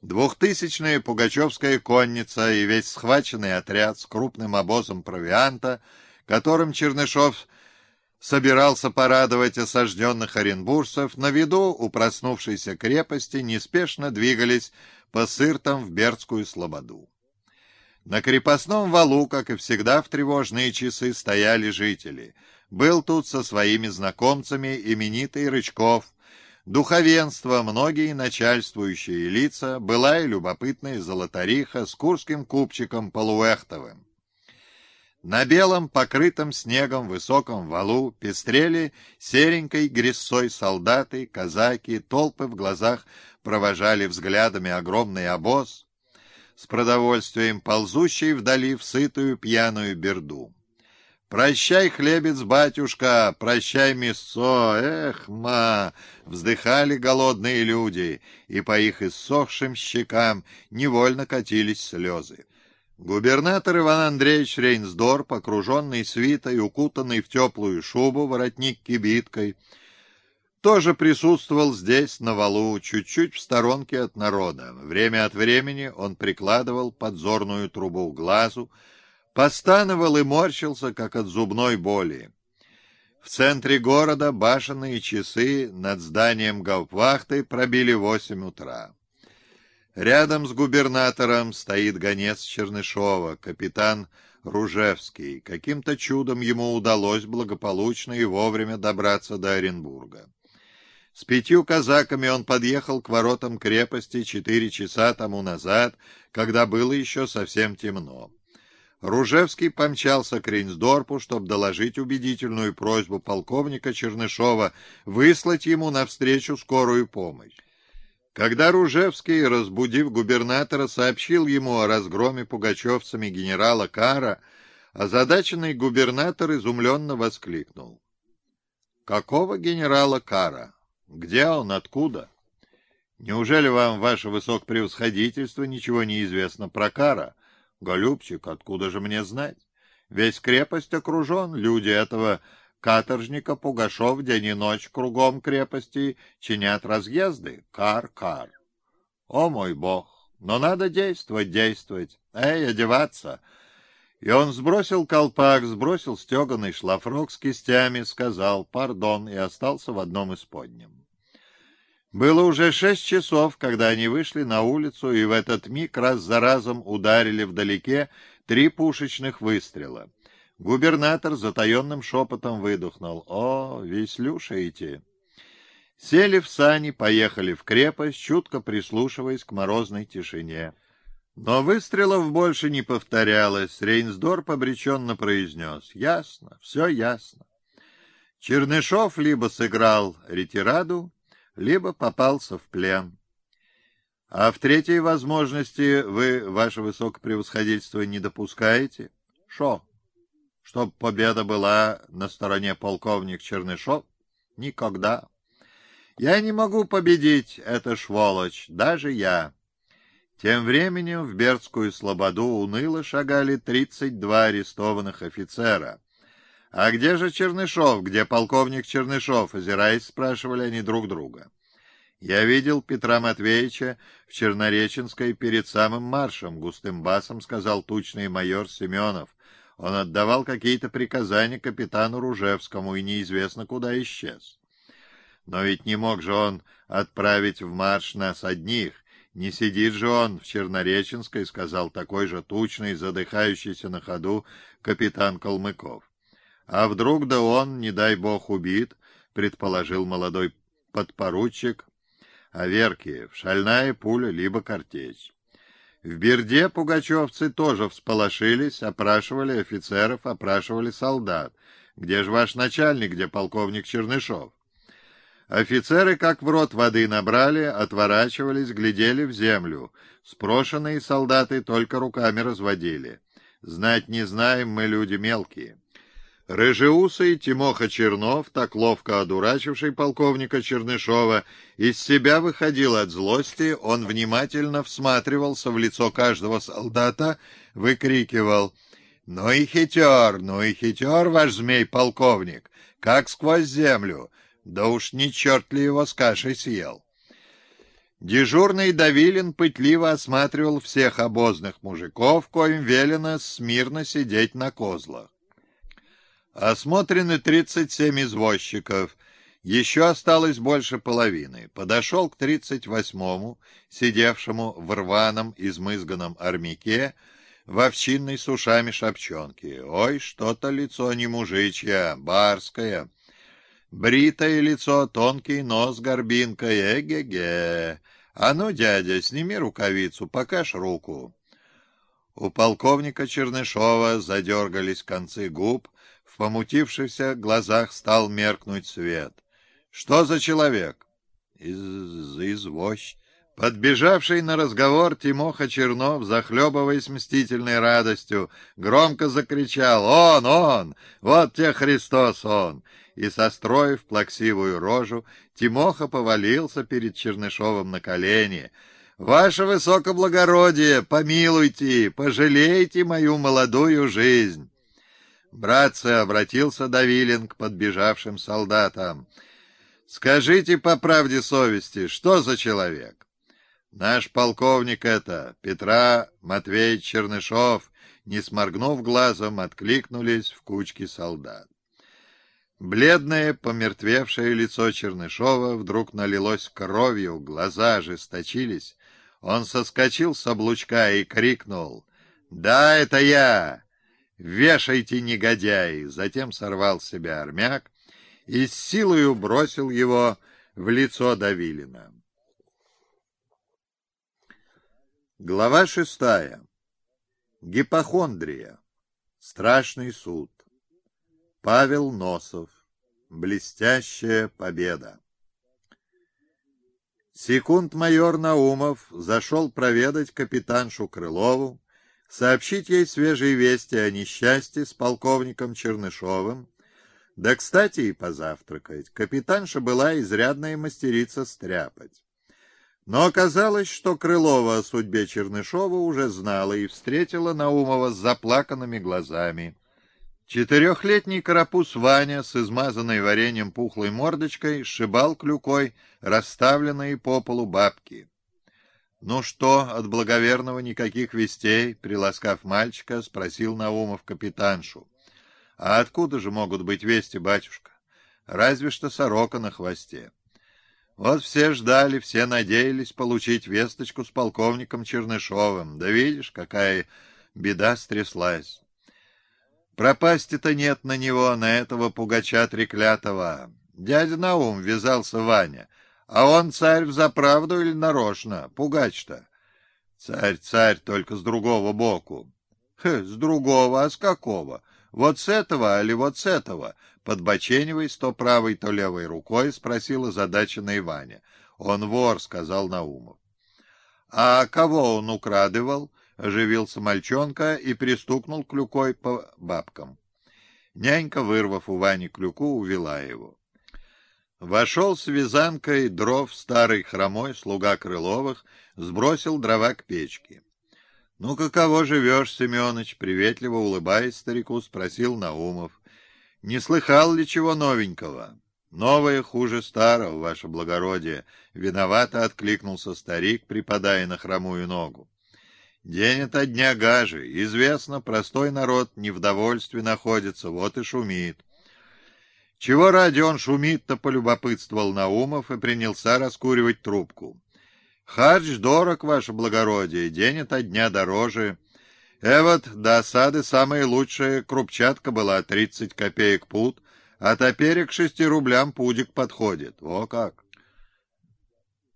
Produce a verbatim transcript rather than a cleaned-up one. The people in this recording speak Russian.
Двухтысячная пугачевская конница и весь схваченный отряд с крупным обозом провианта, которым Чернышов собирался порадовать осажденных оренбуржцев, на виду у проснувшейся крепости неспешно двигались по сыртам в Бердскую слободу. На крепостном валу, как и всегда в тревожные часы, стояли жители. Был тут со своими знакомцами именитый Рычков, духовенство, многие начальствующие лица, была и любопытная золотариха с курским купчиком Полуэхтовым. На белом, покрытом снегом высоком валу пестрели серенькой грязцой солдаты, казаки, толпы в глазах провожали взглядами огромный обоз с продовольствием, ползущий вдали в сытую пьяную берду. «Прощай, хлебец, батюшка, прощай, мясцо, эх, ма!» Вздыхали голодные люди, и по их иссохшим щекам невольно катились слезы. Губернатор Иван Андреевич Рейнсдорф, окруженный свитой, укутанный в теплую шубу, воротник кибиткой, тоже присутствовал здесь, на валу, чуть-чуть в сторонке от народа. Время от времени он прикладывал подзорную трубу к глазу, постановал и морщился, как от зубной боли. В центре города башенные часы над зданием гауптвахты пробили восемь утра. Рядом с губернатором стоит гонец Чернышова, капитан Ружевский. Каким-то чудом ему удалось благополучно и вовремя добраться до Оренбурга. С пятью казаками он подъехал к воротам крепости четыре часа тому назад, когда было еще совсем темно. Ружевский помчался к Рейнсдорфу, чтобы доложить убедительную просьбу полковника Чернышова выслать ему навстречу скорую помощь. Когда Ружевский, разбудив губернатора, сообщил ему о разгроме пугачевцами генерала Кара, озадаченный губернатор изумленно воскликнул: «Какого генерала Кара? Где он? Откуда? Неужели вам, ваше высокопревосходительство, ничего не известно про Кара? Голубчик, откуда же мне знать? Весь крепость окружен, люди этого каторжника Пугашов день и ночь кругом крепости чинят разъезды. Кар, кар. О мой бог! Но надо действовать, действовать. Эй, одеваться!» И он сбросил колпак, сбросил стеганый шлафрок с кистями, сказал «пардон» и остался в одном исподнем. Было уже шесть часов, когда они вышли на улицу, и в этот миг раз за разом ударили вдалеке три пушечных выстрела. Губернатор затаенным шепотом выдохнул: «О, веслюшаете!» Сели в сани, поехали в крепость, чутко прислушиваясь к морозной тишине. Но выстрелов больше не повторялось. Рейнсдорф обреченно произнес: «Ясно, все ясно». Чернышов либо сыграл ретираду, либо попался в плен. А в третьей возможности вы, ваше высокопревосходительство, не допускаете? Шо? Чтоб победа была на стороне полковник Чернышов? Никогда. Я не могу победить, это сволочь, даже я. Тем временем в Бердскую слободу уныло шагали тридцать два арестованных офицера. «А где же Чернышов? Где полковник Чернышов?» — озираясь, спрашивали они друг друга. «Я видел Петра Матвеевича в Чернореченской перед самым маршем», — густым басом сказал тучный майор Семенов. «Он отдавал какие-то приказания капитану Ружевскому и неизвестно куда исчез». «Но ведь не мог же он отправить в марш нас одних. Не сидит же он в Чернореченской», — сказал такой же тучный, задыхающийся на ходу капитан Калмыков. «А вдруг да он, не дай бог, убит», — предположил молодой подпоручик Аверкиев, «шальная пуля, либо картечь». В Берде пугачевцы тоже всполошились, опрашивали офицеров, опрашивали солдат. «Где же ваш начальник, где полковник Чернышов?» Офицеры как в рот воды набрали, отворачивались, глядели в землю. Спрошенные солдаты только руками разводили. «Знать не знаем, мы люди мелкие». Рыжеусый Тимоха Чернов, так ловко одурачивший полковника Чернышова, из себя выходил от злости, он внимательно всматривался в лицо каждого солдата, выкрикивал: «Ну и хитер, ну и хитер ваш змей-полковник, как сквозь землю, да уж не черт ли его с кашей съел». Дежурный Давилин пытливо осматривал всех обозных мужиков, коим велено смирно сидеть на козлах. Осмотрены тридцать семь извозчиков, еще осталось больше половины. Подошел к тридцать восьмому, сидевшему в рваном измызганном армяке, в овчинной с ушами шапчонки. Ой, что-то лицо не мужичье, барское. Бритое лицо, тонкий нос горбинкой, эге-ге. А ну, дядя, сними рукавицу, покажь руку. У полковника Чернышова задергались концы губ, в помутившихся глазах стал меркнуть свет. Что за человек? Из... извозчик. Подбежавший на разговор Тимоха Чернов, захлебываясь мстительной радостью, громко закричал: «Он, он! Вот те Христос он!» И, состроив плаксивую рожу, Тимоха повалился перед Чернышовым на колени. «Ваше высокоблагородие, помилуйте, пожалейте мою молодую жизнь!» «Братцы», — обратился Давилин к подбежавшим солдатам, — «скажите по правде совести, что за человек?» «Наш полковник это, Петра Матвеевич Чернышов», не сморгнув глазом, откликнулись в кучке солдат. Бледное, помертвевшее лицо Чернышова вдруг налилось кровью, глаза ожесточились. Он соскочил с облучка и крикнул: «Да, это я! Вешайте, негодяи!» Затем сорвал с себя армяк и с силою бросил его в лицо Давилина. Глава шестая. Гипохондрия. Страшный суд. Павел Носов. Блестящая победа. Секунд-майор Наумов зашел проведать капитаншу Крылову, сообщить ей свежие вести о несчастье с полковником Чернышовым, да, кстати, и позавтракать. Капитанша была изрядная мастерица стряпать. Но оказалось, что Крылова о судьбе Чернышова уже знала и встретила Наумова с заплаканными глазами. Четырехлетний карапуз Ваня с измазанной вареньем пухлой мордочкой сшибал клюкой расставленные по полу бабки. «Ну что, от благоверного никаких вестей?» — приласкав мальчика, спросил Наумов капитаншу. «А откуда же могут быть вести, батюшка? Разве что сорока на хвосте». Вот все ждали, все надеялись получить весточку с полковником Чернышовым. Да видишь, какая беда стряслась. Пропасти-то нет на него, на этого пугача треклятого. Дядя Наум, ввязался Ваня. А он царь взаправду или нарочно? Пугач-то. Царь, царь, только с другого боку. Хе, с другого, а с какого? Вот с этого, али вот с этого? Подбочениваясь то правой, то левой рукой, спросил озадаченный Ваня. Он вор, сказал Наумов. А кого он украдывал? Оживился мальчонка и пристукнул клюкой по бабкам. Нянька, вырвав у Вани клюку, увела его. Вошел с вязанкой дров старый хромой слуга Крыловых, сбросил дрова к печке. — Ну, каково живешь, Семеныч? — приветливо улыбаясь старику, спросил Наумов. — Не слыхал ли чего новенького? — Новое хуже старого, ваше благородие, — виновато откликнулся старик, припадая на хромую ногу. — День ото дня гаже. Известно, простой народ не в довольстве находится, вот и шумит. — Чего ради он шумит-то, — полюбопытствовал Наумов и принялся раскуривать трубку. — Харч дорог, ваше благородие, день ото дня дороже. Эвот до осады самая лучшая крупчатка была тридцать копеек пуд, а теперь к шести рублям пудик подходит. О как!